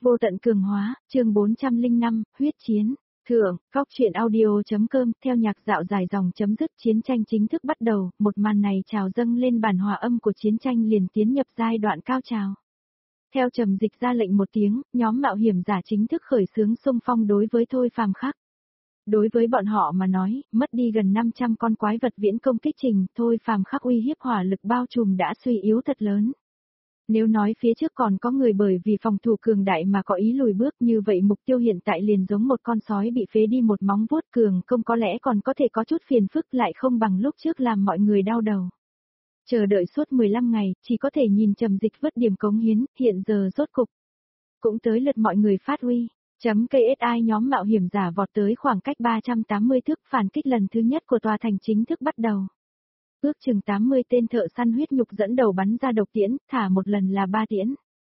Vô tận cường hóa, chương 405, huyết chiến. Thượng, góc truyện audio.com, theo nhạc dạo dài dòng chấm dứt chiến tranh chính thức bắt đầu, một màn này trào dâng lên bản hòa âm của chiến tranh liền tiến nhập giai đoạn cao trào. Theo Trầm Dịch ra lệnh một tiếng, nhóm mạo hiểm giả chính thức khởi xướng xung phong đối với Thôi Phàm Khắc. Đối với bọn họ mà nói, mất đi gần 500 con quái vật viễn công kích trình, Thôi Phàm Khắc uy hiếp hỏa lực bao trùm đã suy yếu thật lớn. Nếu nói phía trước còn có người bởi vì phòng thủ cường đại mà có ý lùi bước, như vậy mục tiêu hiện tại liền giống một con sói bị phế đi một móng vuốt, cường công có lẽ còn có thể có chút phiền phức, lại không bằng lúc trước làm mọi người đau đầu. Chờ đợi suốt 15 ngày, chỉ có thể nhìn Trầm Dịch vứt điểm cống hiến, hiện giờ rốt cục cũng tới lượt mọi người phát huy. KSI nhóm mạo hiểm giả vọt tới khoảng cách 380 thước, phản kích lần thứ nhất của tòa thành chính thức bắt đầu. Ước chừng 80 tên thợ săn huyết nhục dẫn đầu bắn ra độc tiễn, thả một lần là 3 tiễn.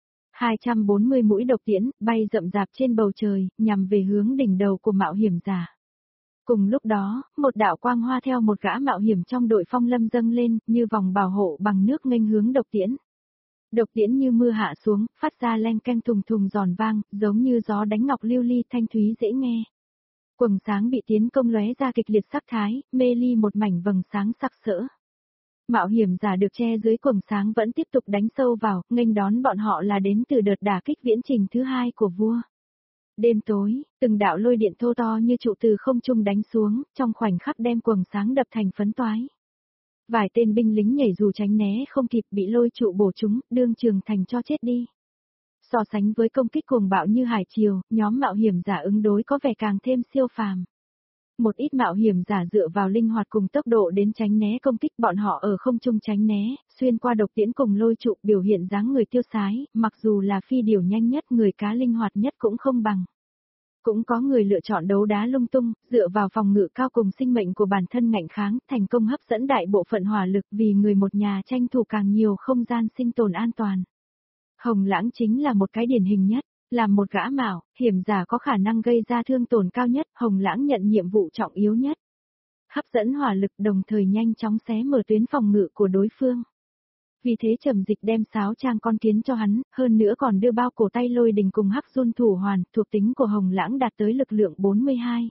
240 mũi độc tiễn, bay rậm rạp trên bầu trời, nhằm về hướng đỉnh đầu của mạo hiểm giả. Cùng lúc đó, một đạo quang hoa theo một gã mạo hiểm trong đội phong lâm dâng lên, như vòng bảo hộ bằng nước nghênh hướng độc tiễn. Độc tiễn như mưa hạ xuống, phát ra len keng thùng thùng giòn vang, giống như gió đánh ngọc lưu ly thanh thúy dễ nghe. Quầng sáng bị tiến công lóe ra kịch liệt sắc thái, mê ly một mảnh vầng sáng sặc sỡ. Mạo hiểm giả được che dưới quầng sáng vẫn tiếp tục đánh sâu vào, nghênh đón bọn họ là đến từ đợt đả kích viễn trình thứ hai của vua. Đêm tối, từng đạo lôi điện thô to như trụ từ không trung đánh xuống, trong khoảnh khắc đem quầng sáng đập thành phấn toái. Vài tên binh lính nhảy dù tránh né không kịp bị lôi trụ bổ trúng, đương trường thành cho chết đi. So sánh với công kích cuồng bạo như hải triều, nhóm mạo hiểm giả ứng đối có vẻ càng thêm siêu phàm. Một ít mạo hiểm giả dựa vào linh hoạt cùng tốc độ đến tránh né công kích, bọn họ ở không trung tránh né, xuyên qua độc tiễn cùng lôi trụ, biểu hiện dáng người tiêu sái, mặc dù là phi điểu nhanh nhất, người cá linh hoạt nhất cũng không bằng. Cũng có người lựa chọn đấu đá lung tung, dựa vào phòng ngự cao cùng sinh mệnh của bản thân ngạnh kháng, thành công hấp dẫn đại bộ phận hỏa lực, vì người một nhà tranh thủ càng nhiều không gian sinh tồn an toàn. Hồng Lãng chính là một cái điển hình nhất. Làm một gã mạo hiểm giả có khả năng gây ra thương tổn cao nhất, Hồng Lãng nhận nhiệm vụ trọng yếu nhất. Hấp dẫn hỏa lực, đồng thời nhanh chóng xé mở tuyến phòng ngự của đối phương. Vì thế Trầm Dịch đem sáo trang con kiến cho hắn, hơn nữa còn đưa bao cổ tay lôi đình cùng hắc run thủ hoàn, thuộc tính của Hồng Lãng đạt tới lực lượng 42.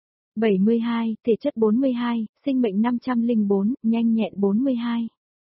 72, thể chất 42, sinh mệnh 504, nhanh nhẹn 42.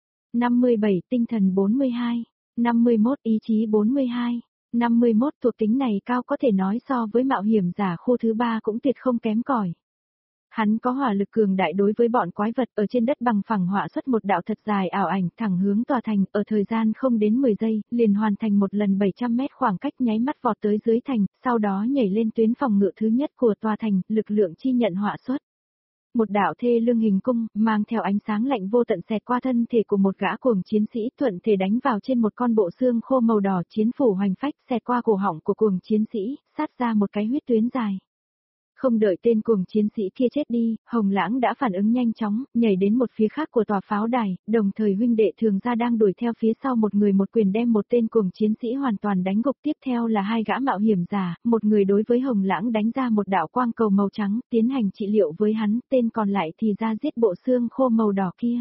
57, tinh thần 42. 51, ý chí 42. 51 thuộc tính này cao, có thể nói so với mạo hiểm giả khu thứ 3 cũng tuyệt không kém cỏi. Hắn có hỏa lực cường đại, đối với bọn quái vật ở trên đất bằng phẳng họa xuất một đạo thật dài ảo ảnh thẳng hướng tòa thành, ở thời gian không đến 10 giây, liền hoàn thành một lần 700 mét khoảng cách, nháy mắt vọt tới dưới thành, sau đó nhảy lên tuyến phòng ngự thứ nhất của tòa thành, lực lượng chi nhận họa xuất. Một đạo thê lương hình cung, mang theo ánh sáng lạnh vô tận xẹt qua thân thể của một gã cuồng chiến sĩ, thuận thể đánh vào trên một con bộ xương khô màu đỏ, chiến phủ hoành phách xẹt qua cổ họng của cuồng chiến sĩ, sát ra một cái huyết tuyến dài. Không đợi tên cuồng chiến sĩ kia chết đi, Hồng Lãng đã phản ứng nhanh chóng, nhảy đến một phía khác của tòa pháo đài, đồng thời huynh đệ Thường Gia đang đuổi theo phía sau, một người một quyền đem một tên cuồng chiến sĩ hoàn toàn đánh gục. Tiếp theo là hai gã mạo hiểm giả, một người đối với Hồng Lãng đánh ra một đạo quang cầu màu trắng, tiến hành trị liệu với hắn, tên còn lại thì ra giết bộ xương khô màu đỏ kia.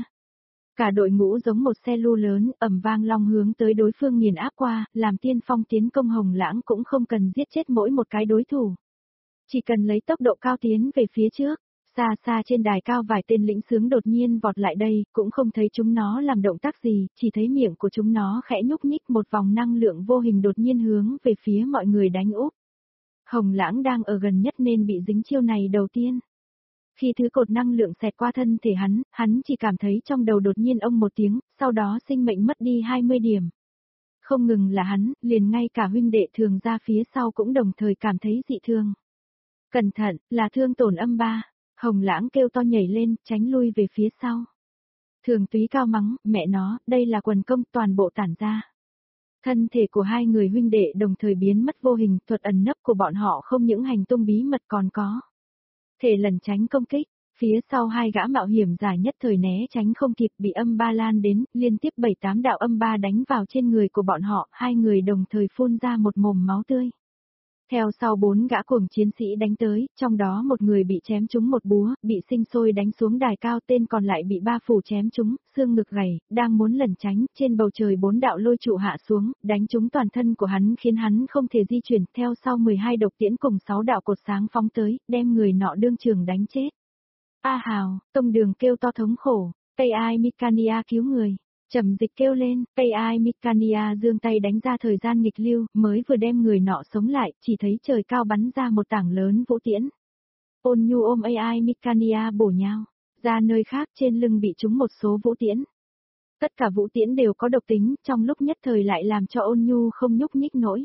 Cả đội ngũ giống một xe lu lớn, ầm vang long hướng tới đối phương nghiền áp qua, làm tiên phong tiến công. Hồng Lãng cũng không cần giết chết mỗi một cái đối thủ. Chỉ cần lấy tốc độ cao tiến về phía trước. Xa xa trên đài cao vài tên lĩnh sướng đột nhiên vọt lại đây, cũng không thấy chúng nó làm động tác gì, chỉ thấy miệng của chúng nó khẽ nhúc nhích, một vòng năng lượng vô hình đột nhiên hướng về phía mọi người đánh úp. Hồng Lãng đang ở gần nhất nên bị dính chiêu này đầu tiên. Khi thứ cột năng lượng xẹt qua thân thể hắn chỉ cảm thấy trong đầu đột nhiên ông một tiếng, sau đó sinh mệnh mất đi 20 điểm. Không ngừng là hắn, liền ngay cả huynh đệ Thường Gia phía sau cũng đồng thời cảm thấy dị thường. Cẩn thận, là thương tổn âm 3. Hồng Lãng kêu to nhảy lên, tránh lui về phía sau. Thường Túy cao mắng, mẹ nó, đây là quần công, toàn bộ tản ra. Thân thể của hai người huynh đệ đồng thời biến mất vô hình, thuật ẩn nấp của bọn họ không những hành tung bí mật còn có thể lẩn tránh công kích. Phía sau hai gã mạo hiểm giả nhất thời né tránh không kịp, bị âm 3 lan đến, liên tiếp 7-8 đạo âm 3 đánh vào trên người của bọn họ, hai người đồng thời phun ra một mồm máu tươi. Theo sau 4 gã cuồng chiến sĩ đánh tới, trong đó một người bị chém trúng một búa, bị sinh sôi đánh xuống đài cao, tên còn lại bị 3 phủ chém trúng, xương ngực gãy, đang muốn lẩn tránh, trên bầu trời 4 đạo lôi trụ hạ xuống, đánh trúng toàn thân của hắn khiến hắn không thể di chuyển, theo sau 12 độc tiễn cùng 6 đạo cột sáng phóng tới, đem người nọ đương trường đánh chết. A Hào, Tông Đường kêu to thống khổ, AI Mikania cứu người. Trầm Dịch kêu lên, AI Mikania giương tay đánh ra thời gian nghịch lưu, mới vừa đem người nọ sống lại, chỉ thấy trời cao bắn ra một tảng lớn vũ tiễn. Ôn Nhu ôm AI Mikania bổ nhào, ra nơi khác trên lưng bị trúng một số vũ tiễn. Tất cả vũ tiễn đều có độc tính, trong lúc nhất thời lại làm cho Ôn Nhu không nhúc nhích nổi.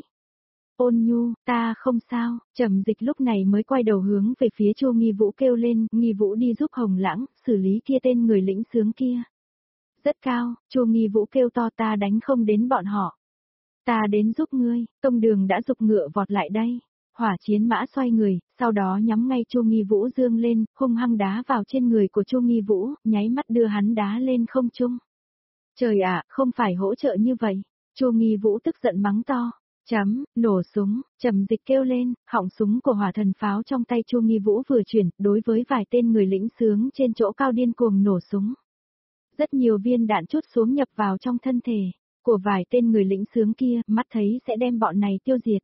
Ôn Nhu, ta không sao, Trầm Dịch lúc này mới quay đầu hướng về phía Chu Nghi Vũ kêu lên, Nghi Vũ đi giúp Hồng Lãng, xử lý kia tên người lĩnh sướng kia. Rất cao, Chu Nghi Vũ kêu to, ta đánh không đến bọn họ. Ta đến giúp ngươi, Tông Đường đã giục ngựa vọt lại đây. Hỏa chiến mã xoay người, sau đó nhắm ngay Chu Nghi Vũ dương lên, hung hăng đá vào trên người của Chu Nghi Vũ, nháy mắt đưa hắn đá lên không trung. Trời ạ, không phải hỗ trợ như vậy. Chu Nghi Vũ tức giận mắng to. Nổ súng, Trầm Dịch kêu lên, họng súng của hỏa thần pháo trong tay Chu Nghi Vũ vừa chuyển, đối với vài tên người lĩnh sướng trên chỗ cao điên cuồng nổ súng. Rất nhiều viên đạn trút xuống nhập vào trong thân thể của vài tên người lĩnh sướng kia, mắt thấy sẽ đem bọn này tiêu diệt.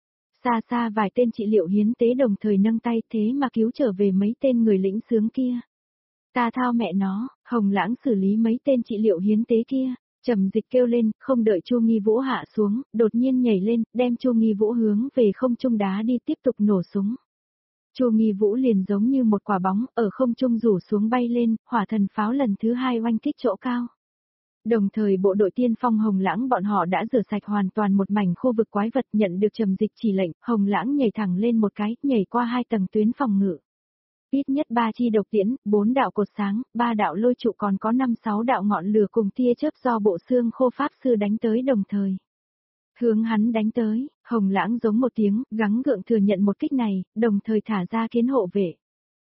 Xa xa vài tên trị liệu hiến tế đồng thời nâng tay, thế mà cứu trở về mấy tên người lĩnh sướng kia. Ta thao mẹ nó, Hồng Lãng xử lý mấy tên trị liệu hiến tế kia. Trầm Dịch kêu lên, không đợi Chu Nghi Vũ hạ xuống, đột nhiên nhảy lên, đem Chu Nghi Vũ hướng về không trung đá đi, tiếp tục nổ súng. Chu Nghi Vũ liền giống như một quả bóng, ở không trung rủ xuống bay lên, hỏa thần pháo lần thứ 2 oanh kích chỗ cao. Đồng thời bộ đội tiên phong Hồng Lãng bọn họ đã rửa sạch hoàn toàn một mảnh khu vực quái vật, nhận được Trầm Dịch chỉ lệnh, Hồng Lãng nhảy thẳng lên một cái, nhảy qua 2 tầng tuyến phòng ngự. Ít nhất 3 chi độc tiễn, 4 đạo cột sáng, 3 đạo lôi trụ, còn có 5-6 đạo ngọn lửa cùng tia chớp do bộ xương khô pháp sư đánh tới đồng thời. Hướng hắn đánh tới, Hồng Lãng giống một tiếng, gắng gượng thừa nhận một kích này, đồng thời thả ra kiến hộ vệ.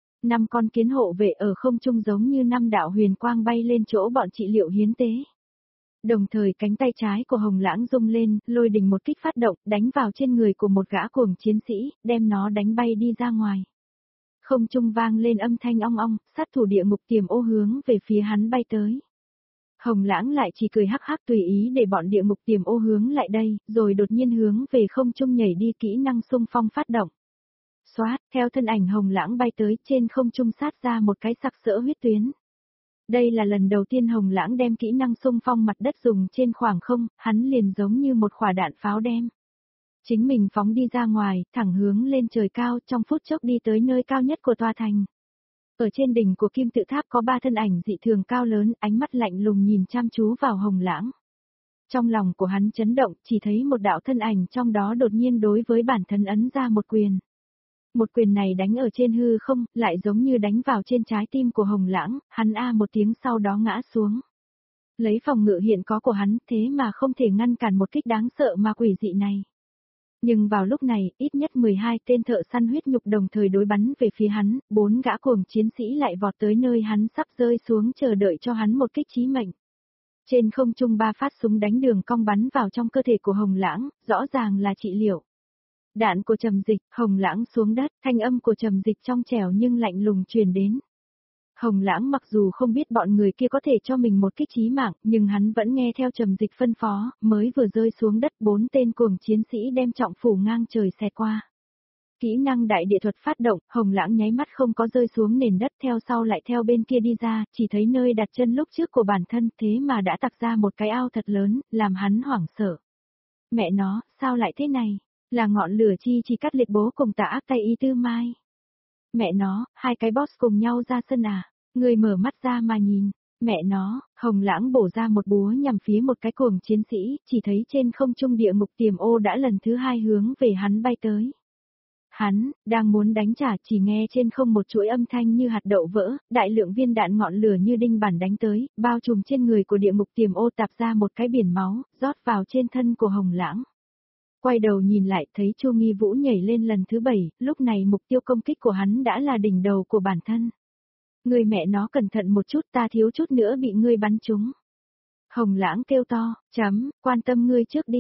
5 con kiến hộ vệ ở không trung giống như 5 đạo huyền quang bay lên chỗ bọn trị liệu hiến tế. Đồng thời cánh tay trái của Hồng Lãng rung lên, lôi đình một kích phát động, đánh vào trên người của một gã cuồng chiến sĩ, đem nó đánh bay đi ra ngoài. Không trung vang lên âm thanh ong ong, sát thủ địa ngục tiềm ô hướng về phía hắn bay tới. Hồng Lãng lại chỉ cười hắc hắc tùy ý để bọn địa ngục tiềm ô hướng lại đây, rồi đột nhiên hướng về không trung nhảy đi, kỹ năng xung phong phát động. Xoát, theo thân ảnh Hồng Lãng bay tới, trên không trung sát ra một cái sặc sỡ huyết tuyến. Đây là lần đầu tiên Hồng Lãng đem kỹ năng xung phong mặt đất dùng trên khoảng không, hắn liền giống như một quả đạn pháo đem. Chính mình phóng đi ra ngoài, thẳng hướng lên trời cao, trong phút chốc đi tới nơi cao nhất của tòa thành. Ở trên đỉnh của kim tự tháp có 3 thân ảnh dị thường cao lớn, ánh mắt lạnh lùng nhìn chăm chú vào Hồng Lãng. Trong lòng của hắn chấn động, chỉ thấy một đạo thân ảnh trong đó đột nhiên đối với bản thân ấn ra một quyền. Một quyền này đánh ở trên hư không, lại giống như đánh vào trên trái tim của Hồng Lãng, hắn a một tiếng sau đó ngã xuống. Lấy phòng ngự hiện có của hắn, thế mà không thể ngăn cản một kích đáng sợ mà quỷ dị này. Nhưng vào lúc này, ít nhất 12 tên thợ săn huyết nhục đồng thời đối bắn về phía hắn, 4 gã cuồng chiến sĩ lại vọt tới nơi hắn sắp rơi xuống chờ đợi cho hắn một kích chí mệnh. Trên không trung 3 phát súng đánh đường cong bắn vào trong cơ thể của Hồng Lãng, rõ ràng là trị liệu. Đạn của Trầm Dịch, Hồng Lãng xuống đất, thanh âm của Trầm Dịch trong trẻo nhưng lạnh lùng truyền đến. Hồng Lãng mặc dù không biết bọn người kia có thể cho mình một kích chí mạng, nhưng hắn vẫn nghe theo Trầm Dịch phân phó, mới vừa rơi xuống đất 4 tên cuồng chiến sĩ đem trọng phủ ngang trời xẹt qua. Kỹ năng đại địa thuật phát động, Hồng Lãng nháy mắt không có rơi xuống nền đất, theo sau lại theo bên kia đi ra, chỉ thấy nơi đặt chân lúc trước của bản thân, thế mà đã tặc ra một cái ao thật lớn, làm hắn hoảng sợ. Mẹ nó, sao lại thế này? Là ngọn lửa chi chỉ cắt liệt bố cùng Tà Ác Tay Y Tư Mai. Mẹ nó, 2 cái boss cùng nhau ra sân à? Người mở mắt ra mà nhìn. Mẹ nó, Hồng Lãng bổ ra một búa nhằm phía một cái cuồng chiến sĩ, chỉ thấy trên không trung địa ngục tiềm ô đã lần thứ 2 hướng về hắn bay tới. Hắn, đang muốn đánh trả, chỉ nghe trên không một chuỗi âm thanh như hạt đậu vỡ, đại lượng viên đạn ngọn lửa như đinh bản đánh tới, bao trùm trên người của địa ngục tiềm ô, tạp ra một cái biển máu, rót vào trên thân của Hồng Lãng. Quay đầu nhìn lại thấy Chu Nghi Vũ nhảy lên lần thứ 7, lúc này mục tiêu công kích của hắn đã là đỉnh đầu của bản thân. Người mẹ nó cẩn thận một chút, ta thiếu chút nữa bị ngươi bắn trúng. Hồng Lãng kêu to, quan tâm ngươi trước đi.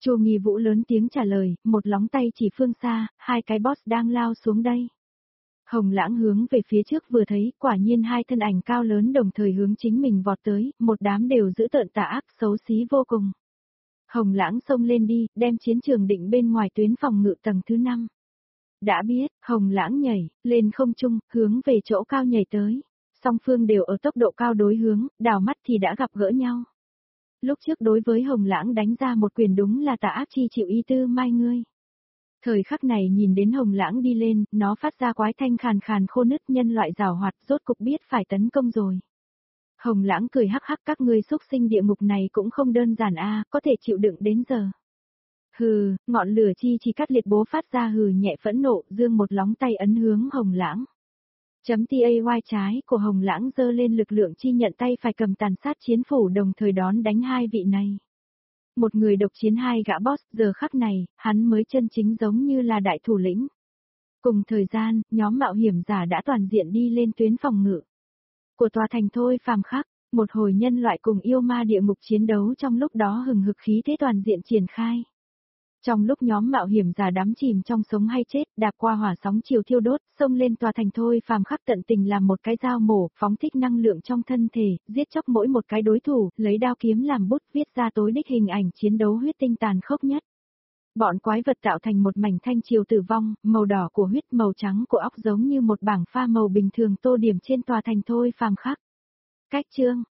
Chu Nghi Vũ lớn tiếng trả lời, một lóng tay chỉ phương xa, hai cái boss đang lao xuống đây. Hồng Lãng hướng về phía trước vừa thấy, quả nhiên hai thân ảnh cao lớn đồng thời hướng chính mình vọt tới, một đám đều giữ tợn tà ác, xấu xí vô cùng. Hồng Lãng xông lên đi, đem chiến trường định bên ngoài tuyến phòng ngự tầng thứ 5. Đã biết, Hồng Lãng nhảy, lên không trung, hướng về chỗ cao nhảy tới. Song phương đều ở tốc độ cao đối hướng, đảo mắt thì đã gặp gỡ nhau. Lúc trước đối với Hồng Lãng đánh ra một quyền đúng là tà ác chi chịu y tư mai ngươi. Thời khắc này nhìn đến Hồng Lãng đi lên, nó phát ra quái thanh khàn khàn khô nứt, nhân loại rào hoạt, rốt cục biết phải tấn công rồi. Hồng Lãng cười hắc hắc, các ngươi xúc sinh địa ngục này cũng không đơn giản a, có thể chịu đựng đến giờ. Hừ, ngọn lửa chi chỉ cắt liệt bố phát ra hừ nhẹ phẫn nộ, dương một lóng tay ấn hướng Hồng Lãng. .tay trái của Hồng Lãng dơ lên lực lượng chi nhận tay phải cầm tàn sát chiến phủ đồng thời đón đánh hai vị này. Một người độc chiến hai gã boss, giờ khắc này, hắn mới chân chính giống như là đại thủ lĩnh. Cùng thời gian, nhóm mạo hiểm giả đã toàn diện đi lên tuyến phòng ngự của tòa thành Thôi Phàm Khắc, một hồi nhân loại cùng yêu ma địa ngục chiến đấu trong lúc đó hừng hực khí thế toàn diện triển khai. Trong lúc nhóm mạo hiểm giả đắm chìm trong sống hay chết, đạp qua hỏa sóng chiều thiêu đốt, xông lên tòa thành Thôi Phàm Khắc tận tình làm một cái dao mổ, phóng thích năng lượng trong thân thể, giết chóc mỗi một cái đối thủ, lấy đao kiếm làm bút viết ra tối đích hình ảnh chiến đấu huyết tinh tàn khốc nhất. Bọn quái vật tạo thành một mảnh thanh chiều tử vong, màu đỏ của huyết, màu trắng của óc giống như một bảng pha màu bình thường tô điểm trên tòa thành Thôi Phàm Khắc. Cách chương